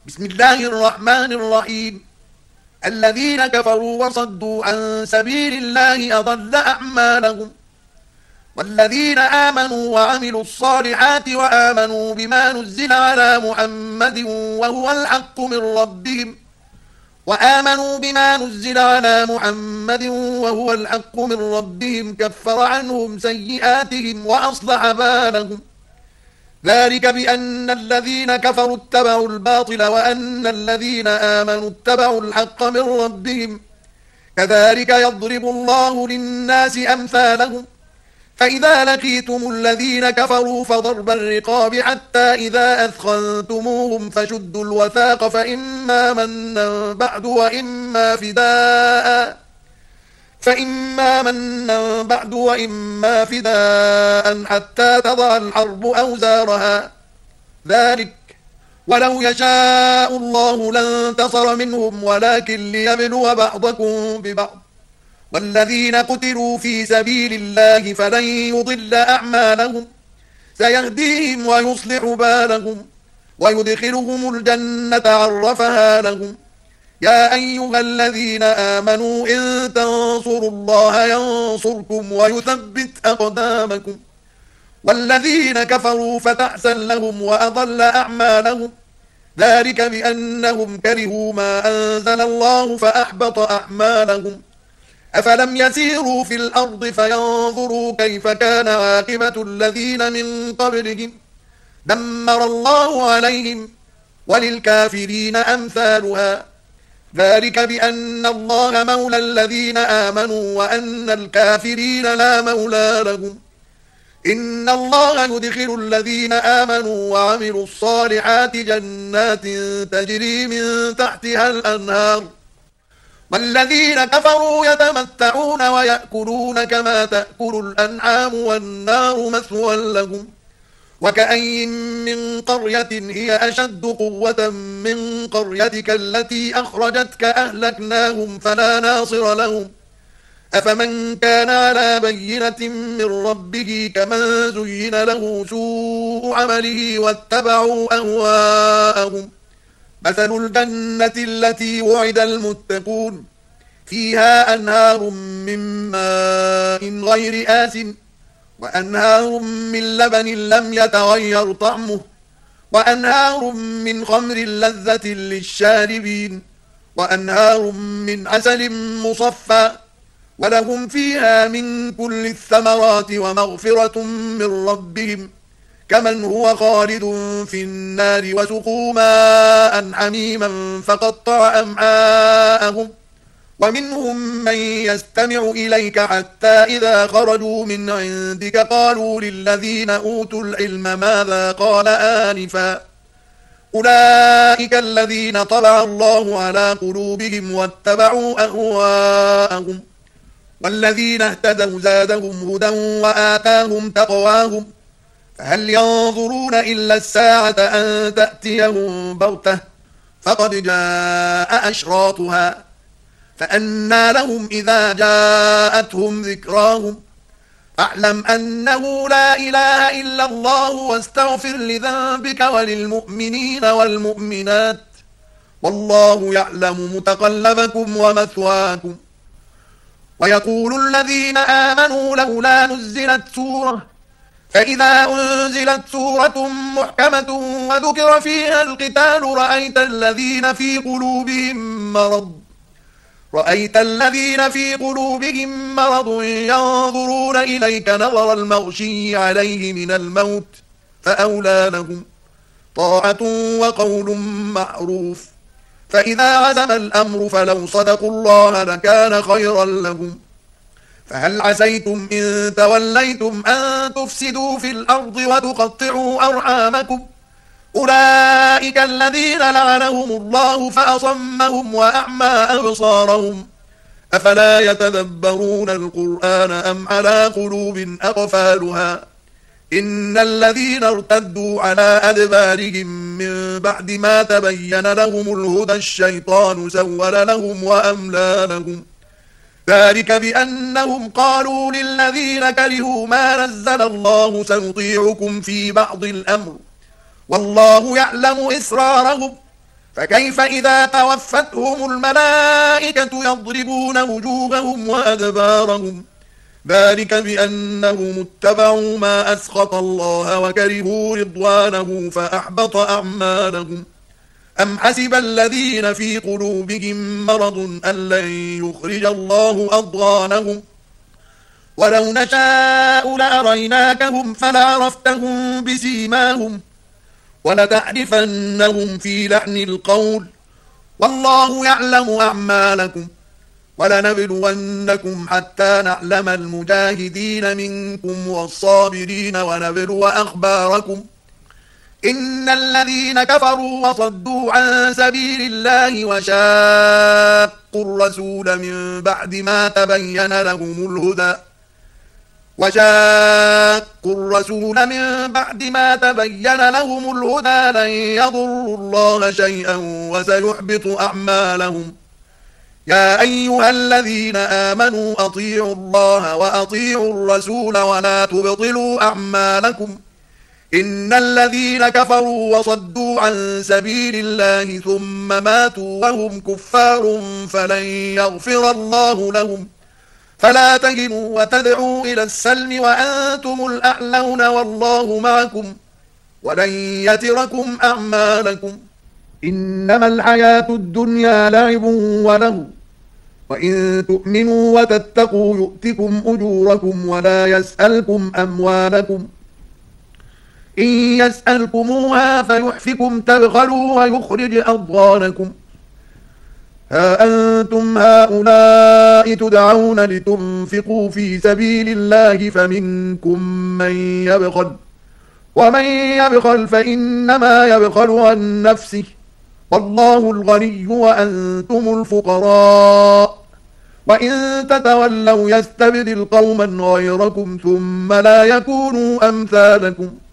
بسم الله الرحمن الرحيم. الذين كفروا وصدوا عن سبيل الله أضل أعمالهم، والذين آمنوا وعملوا الصالحات وآمنوا بما نزل على محمد وهو الحق من ربهم كفر عنهم سيئاتهم وأصلح بالهم. ذلك بأن الذين كفروا اتبعوا الباطل وأن الذين آمنوا اتبعوا الحق من ربهم، كذلك يضرب الله للناس أمثالهم. فإذا لقيتم الذين كفروا فضرب الرقاب حتى إذا أثخنتموهم فشدوا الوثاق فإما منا بعد وإما فداء حتى تضع الحرب أوزارها. ذلك ولو يشاء الله لانتصر منهم ولكن ليبلو بعضكم ببعض. والذين قتلوا في سبيل الله فلن يضل أعمالهم، سيهديهم ويصلح بالهم ويدخلهم الجنة عرفها لهم. يا أيها الذين آمنوا إن تنصروا الله ينصركم ويثبت أقدامكم. والذين كفروا فتعسا لهم وأضل أعمالهم، ذلك بأنهم كرهوا ما أنزل الله فأحبط أعمالهم. أفلم يسيروا في الأرض فينظروا كيف كان عاقبة الذين من قبلهم، دمر الله عليهم وللكافرين أمثالها. ذلك بأن الله مولى الذين آمنوا وأن الكافرين لا مولى لهم. إن الله يدخل الذين آمنوا وعملوا الصالحات جنات تجري من تحتها الأنهار، والذين كفروا يتمتعون ويأكلون كما تأكل الأنعام والنار مثوى لهم. وكأي من قرية هي أشد قوة من قريتك التي أخرجتك أهلكناهم فلا ناصر لهم. أفمن كان على بينة من ربه كمن زين له سوء عمله واتبعوا أهواءهم. مثل الجنة التي وعد المتقون فيها أنهار من ماء غير آسن وأنهار من لبن لم يتغير طعمه وأنهار من خمر لذة للشاربين وأنهار من عسل مصفى ولهم فيها من كل الثمرات ومغفرة من ربهم كمن هو خالد في النار وسقوا ماء حميما فقطع أمعاءهم. ومنهم من يستمع إليك حتى إذا خرجوا من عندك قالوا للذين أوتوا العلم ماذا قال آنفا، أولئك الذين طبع الله على قلوبهم واتبعوا أهواءهم. والذين اهتدوا زادهم هدى وآتاهم تقواهم. فهل ينظرون إلا الساعة أن تأتيهم بغتة فقد جاء أشراطها، فأنى لهم إذا جاءتهم ذكراهم. فاعلم أنه لا إله إلا الله واستغفر لذنبك وللمؤمنين والمؤمنات، والله يعلم متقلبكم ومثواكم. ويقول الذين آمنوا لولا نزلت سورة، فإذا أنزلت سورة محكمة وذكر فيها القتال رأيت الذين في قلوبهم مرض ينظرون إليك نظر المغشي عليه من الموت فأولى لهم طاعة وقول معروف. فإذا عزم الأمر فلو صدقوا الله لكان خيرا لهم. فهل عسيتم إن توليتم أن تفسدوا في الأرض وتقطعوا أرحامكم، أولئك الذين لعنهم الله فأصمهم وأعمى أبصارهم. أفلا يتدبرون القرآن أم على قلوب أقفالها. إن الذين ارتدوا على أدبارهم من بعد ما تبين لهم الهدى الشيطان سول لهم وأملى لهم. ذلك بأنهم قالوا للذين كرهوا ما نزل الله سنطيعكم في بعض الأمر والله يعلم إسرارهم فكيف إذا توفتهم الملائكة يضربون وجوههم وأدبارهم ذلك بأنهم اتبعوا ما أسخط الله وكرهوا رضوانه فأحبط أعمالهم أم حسب الذين في قلوبهم مرض أن لن يخرج الله أضغانهم ولو نشاء لأريناكهم فلعرفتهم بسيماهم ولتعرفنهم في لحن القول والله يعلم أعمالكم ولنبلونكم حتى نعلم المجاهدين منكم والصابرين ونبلو أخباركم إن الذين كفروا وصدوا عن سبيل الله وشاقوا الرسول من بعد ما تبين لهم الهدى لن يضروا الله شيئا وسيحبط أعمالهم يا أيها الذين آمنوا أطيعوا الله وأطيعوا الرسول ولا تبطلوا أعمالكم إن الذين كفروا وصدوا عن سبيل الله ثم ماتوا وهم كفار فلن يغفر الله لهم فلا تهنوا وتدعوا إلى السلم وأنتم الأعلون والله معكم ولن يتركم أعمالكم إنما الحياة الدنيا لعب وله وإن تؤمنوا وتتقوا يؤتكم أجوركم ولا يسألكم أموالكم إن يسألكموها فيحفكم تبخلوا ويخرج أضغانكم ها أنتم هؤلاء تدعون لتنفقوا في سبيل الله فمنكم من يبخل ومن يبخل فإنما يبخل عن نفسه والله الغني وأنتم الفقراء وإن تتولوا يستبدل قوما غيركم ثم لا يكونوا أمثالكم